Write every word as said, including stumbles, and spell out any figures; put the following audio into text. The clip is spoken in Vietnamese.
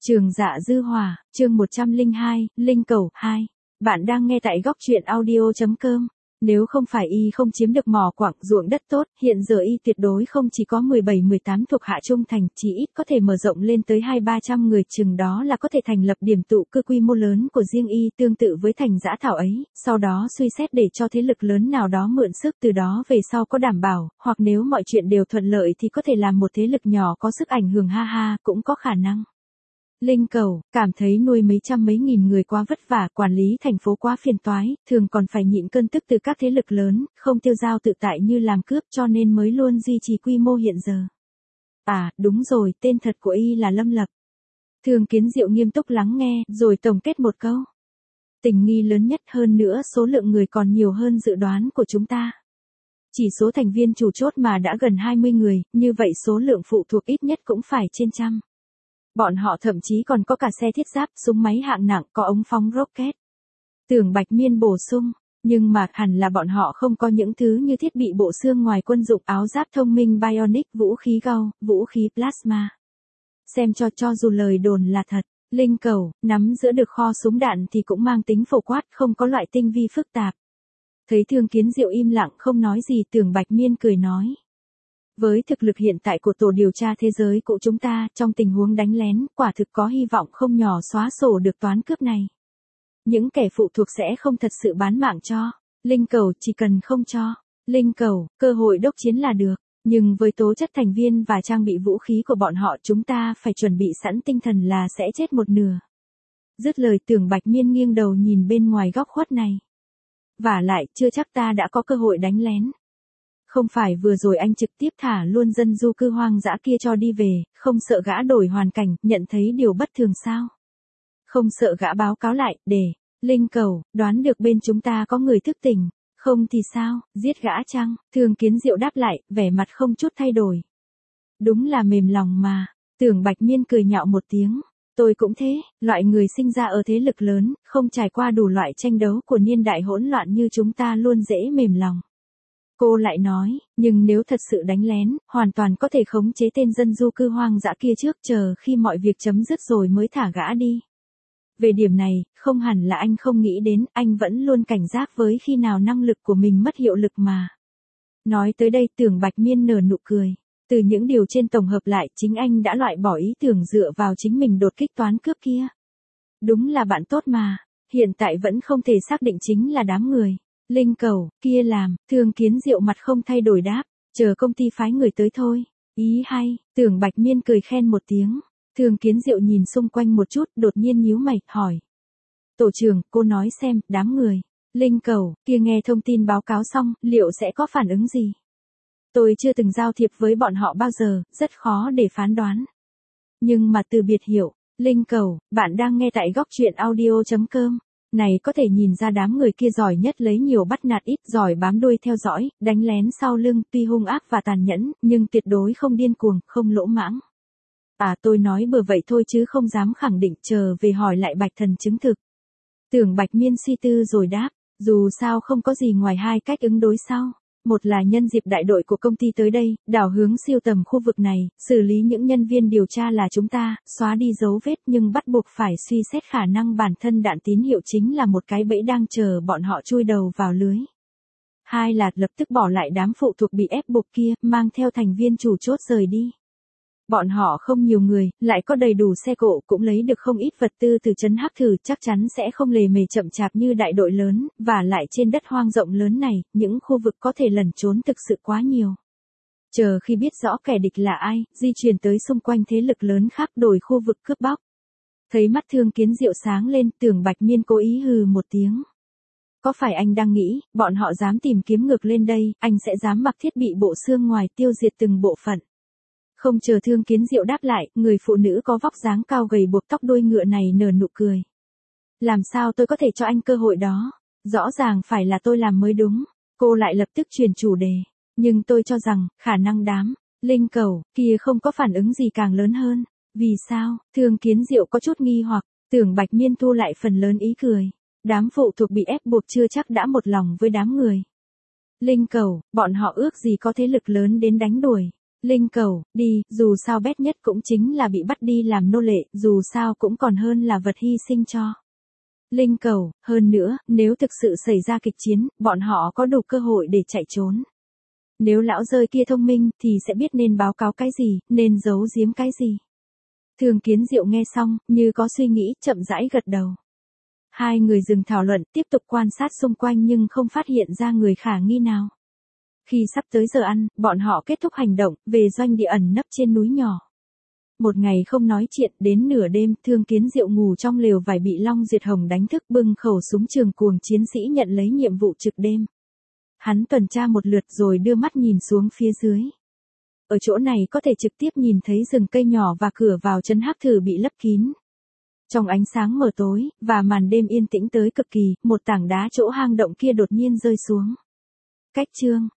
Trường Dạ Dư Hỏa, chương một trăm lẻ hai, Linh Cầu hai. Bạn đang nghe tại góc truyện audio chấm com. Nếu không phải y không chiếm được mỏ quặng ruộng đất tốt, hiện giờ y tuyệt đối không chỉ có mười bảy mười tám thuộc hạ trung thành, chỉ ít có thể mở rộng lên tới hai ba trăm người, chừng đó là có thể thành lập điểm tụ cư quy mô lớn của riêng y, tương tự với thành Dã Thảo ấy, sau đó suy xét để cho thế lực lớn nào đó mượn sức, từ đó về sau có đảm bảo, hoặc nếu mọi chuyện đều thuận lợi thì có thể làm một thế lực nhỏ có sức ảnh hưởng, ha ha, cũng có khả năng. Linh Cầu, cảm thấy nuôi mấy trăm mấy nghìn người quá vất vả, quản lý thành phố quá phiền toái, thường còn phải nhịn cơn tức từ các thế lực lớn, không tiêu dao tự tại như làm cướp, cho nên mới luôn duy trì quy mô hiện giờ. À, đúng rồi, tên thật của y là Lâm Lập. Thường Kiến Diệu nghiêm túc lắng nghe, rồi tổng kết một câu. Tình nghi lớn nhất, hơn nữa số lượng người còn nhiều hơn dự đoán của chúng ta. Chỉ số thành viên chủ chốt mà đã gần hai mươi người, như vậy số lượng phụ thuộc ít nhất cũng phải trên trăm. Bọn họ thậm chí còn có cả xe thiết giáp, súng máy hạng nặng, có ống phóng rocket. Tưởng Bạch Miên bổ sung, nhưng mà hẳn là bọn họ không có những thứ như thiết bị bộ xương ngoài quân dụng, áo giáp thông minh bionic, vũ khí gao, vũ khí plasma. Xem cho cho dù lời đồn là thật, Linh Cầu, nắm giữ được kho súng đạn thì cũng mang tính phổ quát, không có loại tinh vi phức tạp. Thấy Thường Kiến Diệu im lặng không nói gì, Tưởng Bạch Miên cười nói. Với thực lực hiện tại của tổ điều tra thế giới của chúng ta, trong tình huống đánh lén, quả thực có hy vọng không nhỏ xóa sổ được toán cướp này. Những kẻ phụ thuộc sẽ không thật sự bán mạng cho. Linh Cầu, chỉ cần không cho. Linh Cầu, cơ hội đốc chiến là được. Nhưng với tố chất thành viên và trang bị vũ khí của bọn họ, chúng ta phải chuẩn bị sẵn tinh thần là sẽ chết một nửa. Dứt lời, Tưởng Bạch Miên nghiêng đầu nhìn bên ngoài góc khuất này. Vả lại, chưa chắc ta đã có cơ hội đánh lén. Không phải vừa rồi anh trực tiếp thả luôn dân du cư hoang dã kia cho đi về, không sợ gã đổi hoàn cảnh, nhận thấy điều bất thường sao? Không sợ gã báo cáo lại, để, Linh Cầu, đoán được bên chúng ta có người thức tỉnh, không thì sao, giết gã chăng? Thường Kiến Diệu đáp lại, vẻ mặt không chút thay đổi. Đúng là mềm lòng mà, Tưởng Bạch Miên cười nhạo một tiếng. Tôi cũng thế, loại người sinh ra ở thế lực lớn, không trải qua đủ loại tranh đấu của niên đại hỗn loạn như chúng ta luôn dễ mềm lòng. Cô lại nói, nhưng nếu thật sự đánh lén, hoàn toàn có thể khống chế tên dân du cư hoang dã kia trước, chờ khi mọi việc chấm dứt rồi mới thả gã đi. Về điểm này, không hẳn là anh không nghĩ đến, anh vẫn luôn cảnh giác với khi nào năng lực của mình mất hiệu lực mà. Nói tới đây, Tưởng Bạch Miên nở nụ cười. Từ những điều trên tổng hợp lại, chính anh đã loại bỏ ý tưởng dựa vào chính mình đột kích toán cướp kia. Đúng là bạn tốt mà, hiện tại vẫn không thể xác định chính là đám người. Linh Cầu, kia làm, Thường Kiến Diệu mặt không thay đổi đáp, chờ công ty phái người tới thôi. Ý hay, Tưởng Bạch Miên cười khen một tiếng. Thường Kiến Diệu nhìn xung quanh một chút, đột nhiên nhíu mày, hỏi. Tổ trưởng, cô nói xem, đám người. Linh Cầu, kia nghe thông tin báo cáo xong, liệu sẽ có phản ứng gì? Tôi chưa từng giao thiệp với bọn họ bao giờ, rất khó để phán đoán. Nhưng mà từ biệt hiệu, Linh Cầu, bạn đang nghe tại góc truyện audio chấm com. Này có thể nhìn ra đám người kia giỏi nhất lấy nhiều bắt nạt ít, giỏi bám đuôi theo dõi, đánh lén sau lưng, tuy hung ác và tàn nhẫn, nhưng tuyệt đối không điên cuồng, không lỗ mãng. À, tôi nói bừa vậy thôi chứ không dám khẳng định, chờ về hỏi lại Bạch Thần chứng thực. Tưởng Bạch Miên suy tư rồi đáp, dù sao không có gì ngoài hai cách ứng đối sau. Một là nhân dịp đại đội của công ty tới đây, đảo hướng siêu tầm khu vực này, xử lý những nhân viên điều tra là chúng ta, xóa đi dấu vết, nhưng bắt buộc phải suy xét khả năng bản thân đạn tín hiệu chính là một cái bẫy đang chờ bọn họ chui đầu vào lưới. Hai là lập tức bỏ lại đám phụ thuộc bị ép buộc kia, mang theo thành viên chủ chốt rời đi. Bọn họ không nhiều người, lại có đầy đủ xe cộ, cũng lấy được không ít vật tư từ trấn Hắc Thử, chắc chắn sẽ không lề mề chậm chạp như đại đội lớn, và lại trên đất hoang rộng lớn này, những khu vực có thể lẩn trốn thực sự quá nhiều. Chờ khi biết rõ kẻ địch là ai, di chuyển tới xung quanh thế lực lớn khác, đổi khu vực cướp bóc. Thấy mắt Thường Kiến Diệu sáng lên, Tưởng Bạch Miên cố ý hừ một tiếng. Có phải anh đang nghĩ, bọn họ dám tìm kiếm ngược lên đây, anh sẽ dám mặc thiết bị bộ xương ngoài tiêu diệt từng bộ phận. Không chờ Thường Kiến Diệu đáp lại, người phụ nữ có vóc dáng cao gầy buộc tóc đuôi ngựa này nở nụ cười. Làm sao tôi có thể cho anh cơ hội đó? Rõ ràng phải là tôi làm mới đúng. Cô lại lập tức chuyển chủ đề. Nhưng tôi cho rằng, khả năng đám, Linh Cầu, kia không có phản ứng gì càng lớn hơn. Vì sao? Thường Kiến Diệu có chút nghi hoặc, Tưởng Bạch Miên thu lại phần lớn ý cười. Đám phụ thuộc bị ép buộc chưa chắc đã một lòng với đám người. Linh Cầu, bọn họ ước gì có thế lực lớn đến đánh đuổi. Linh cầu, đi, dù sao bét nhất cũng chính là bị bắt đi làm nô lệ, dù sao cũng còn hơn là vật hy sinh cho. Linh cầu, hơn nữa, nếu thực sự xảy ra kịch chiến, bọn họ có đủ cơ hội để chạy trốn. Nếu lão rơi kia thông minh, thì sẽ biết nên báo cáo cái gì, nên giấu giếm cái gì. Thường Kiến Diệu nghe xong, như có suy nghĩ, chậm rãi gật đầu. Hai người dừng thảo luận, tiếp tục quan sát xung quanh nhưng không phát hiện ra người khả nghi nào. Khi sắp tới giờ ăn, bọn họ kết thúc hành động, về doanh địa ẩn nấp trên núi nhỏ. Một ngày không nói chuyện, đến nửa đêm, Thương Kiến Diệu ngủ trong lều vải bị Long Duyệt Hồng đánh thức, bưng khẩu súng trường cuồng chiến sĩ nhận lấy nhiệm vụ trực đêm. Hắn tuần tra một lượt rồi đưa mắt nhìn xuống phía dưới. Ở chỗ này có thể trực tiếp nhìn thấy rừng cây nhỏ và cửa vào trấn Hắc Thử bị lấp kín. Trong ánh sáng mờ tối, và màn đêm yên tĩnh tới cực kỳ, một tảng đá chỗ hang động kia đột nhiên rơi xuống. Cách chương